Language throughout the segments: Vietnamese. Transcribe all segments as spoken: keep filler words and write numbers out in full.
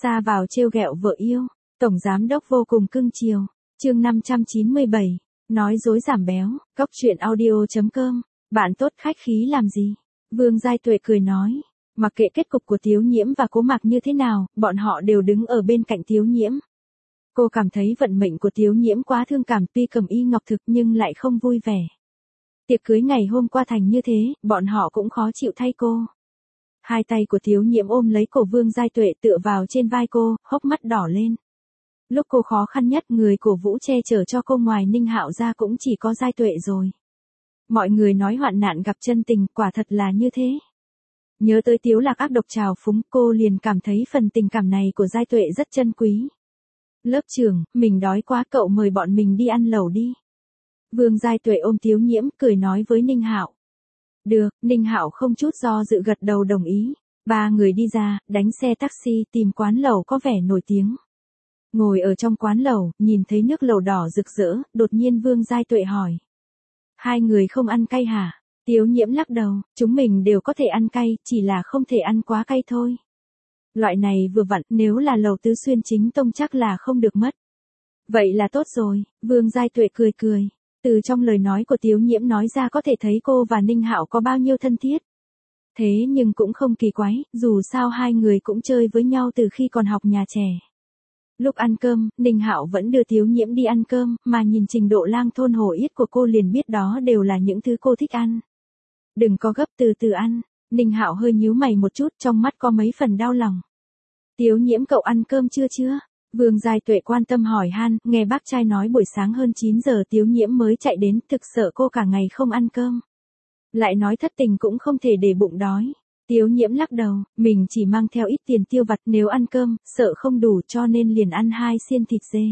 Xa vào trêu ghẹo vợ yêu, tổng giám đốc vô cùng cưng chiều. Chương năm trăm chín mươi bảy, nói dối giảm béo, cóc truyện audio chấm com. Bạn tốt khách khí làm gì? Vương Giai Tuệ cười nói, mặc kệ kết cục của Tiếu Nhiễm và Cố Mạc như thế nào, bọn họ đều đứng ở bên cạnh Tiếu Nhiễm. Cô cảm thấy vận mệnh của Tiếu Nhiễm quá thương cảm, tuy cầm y ngọc thực nhưng lại không vui vẻ. Tiệc cưới ngày hôm qua thành như thế, bọn họ cũng khó chịu thay cô. Hai tay của Tiếu Nhiễm ôm lấy cổ Vương Giai Tuệ tựa vào trên vai cô, hốc mắt đỏ lên. Lúc cô khó khăn nhất, người cổ vũ che chở cho cô ngoài Ninh Hạo ra cũng chỉ có Giai Tuệ rồi. Mọi người nói hoạn nạn gặp chân tình, quả thật là như thế. Nhớ tới Tiếu Lạc ác độc trào phúng, cô liền cảm thấy phần tình cảm này của Giai Tuệ rất chân quý. Lớp trưởng, mình đói quá, cậu mời bọn mình đi ăn lẩu đi. Vương Giai Tuệ ôm Tiếu Nhiễm, cười nói với Ninh Hạo. Được, Ninh Hạo không chút do dự gật đầu đồng ý. Ba người đi ra, đánh xe taxi tìm quán lẩu có vẻ nổi tiếng. Ngồi ở trong quán lẩu, nhìn thấy nước lẩu đỏ rực rỡ, đột nhiên Vương Giai Tuệ hỏi. Hai người không ăn cay hả? Tiếu Nhiễm lắc đầu, chúng mình đều có thể ăn cay, chỉ là không thể ăn quá cay thôi. Loại này vừa vặn, nếu là lẩu Tứ Xuyên chính tông chắc là không được mất. Vậy là tốt rồi, Vương Giai Tuệ cười cười. Từ trong lời nói của Tiếu Nhiễm nói ra có thể thấy cô và Ninh Hạo có bao nhiêu thân thiết. Thế nhưng cũng không kỳ quái, dù sao hai người cũng chơi với nhau từ khi còn học nhà trẻ. Lúc ăn cơm, Ninh Hạo vẫn đưa Tiếu Nhiễm đi ăn cơm, mà nhìn trình độ lang thôn hổ yết của cô liền biết đó đều là những thứ cô thích ăn. Đừng có gấp, từ từ ăn. Ninh Hạo hơi nhíu mày một chút, trong mắt có mấy phần đau lòng. Tiếu Nhiễm, cậu ăn cơm chưa chưa? Vương Giai Tuệ quan tâm hỏi han, nghe bác trai nói buổi sáng hơn chín giờ Tiếu Nhiễm mới chạy đến, thực sợ cô cả ngày không ăn cơm. Lại nói thất tình cũng không thể để bụng đói. Tiếu Nhiễm lắc đầu, mình chỉ mang theo ít tiền tiêu vặt, nếu ăn cơm, sợ không đủ cho nên liền ăn hai xiên thịt dê.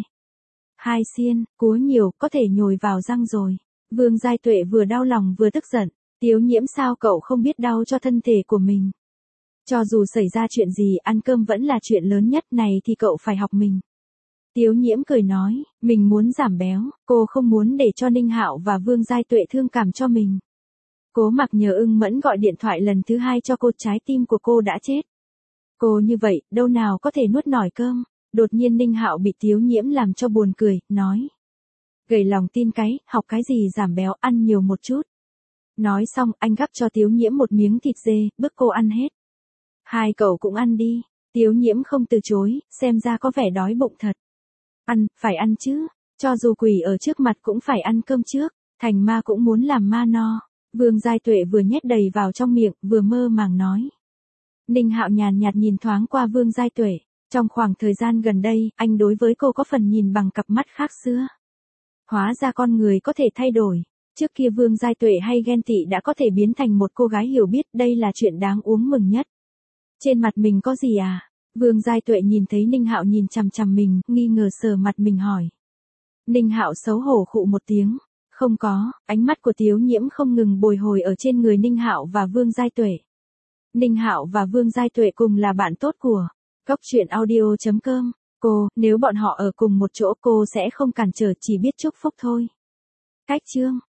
Hai xiên, cúa nhiều, có thể nhồi vào răng rồi. Vương Giai Tuệ vừa đau lòng vừa tức giận. Tiếu Nhiễm, sao cậu không biết đau cho thân thể của mình? Cho dù xảy ra chuyện gì, ăn cơm vẫn là chuyện lớn nhất, này thì cậu phải học mình. Tiếu Nhiễm cười nói, mình muốn giảm béo, cô không muốn để cho Ninh Hạo và Vương Giai Tuệ thương cảm cho mình. Cố Mặc nhờ ưng mẫn gọi điện thoại lần thứ hai cho cô, trái tim của cô đã chết. Cô như vậy, đâu nào có thể nuốt nổi cơm. Đột nhiên Ninh Hạo bị Tiếu Nhiễm làm cho buồn cười, nói. Gầy lòng tin cái, học cái gì giảm béo, ăn nhiều một chút. Nói xong, anh gắp cho Tiếu Nhiễm một miếng thịt dê, bức cô ăn hết. Hai cậu cũng ăn đi. Tiếu Nhiễm không từ chối, xem ra có vẻ đói bụng thật. Ăn, phải ăn chứ. Cho dù quỷ ở trước mặt cũng phải ăn cơm trước. Thành ma cũng muốn làm ma no. Vương Giai Tuệ vừa nhét đầy vào trong miệng, vừa mơ màng nói. Ninh Hạo nhàn nhạt nhìn thoáng qua Vương Giai Tuệ. Trong khoảng thời gian gần đây, anh đối với cô có phần nhìn bằng cặp mắt khác xưa. Hóa ra con người có thể thay đổi. Trước kia Vương Giai Tuệ hay ghen tị đã có thể biến thành một cô gái hiểu biết, đây là chuyện đáng uống mừng nhất. Trên mặt mình có gì à? Vương Giai Tuệ nhìn thấy Ninh Hạo nhìn chằm chằm mình, nghi ngờ sờ mặt mình hỏi. Ninh Hạo xấu hổ khụ một tiếng. Không có, ánh mắt của Tiếu Nhiễm không ngừng bồi hồi ở trên người Ninh Hạo và Vương Giai Tuệ. Ninh Hạo và Vương Giai Tuệ cùng là bạn tốt của cóc truyện audio chấm com. Cô, nếu bọn họ ở cùng một chỗ cô sẽ không cản trở, chỉ biết chúc phúc thôi. Cách chương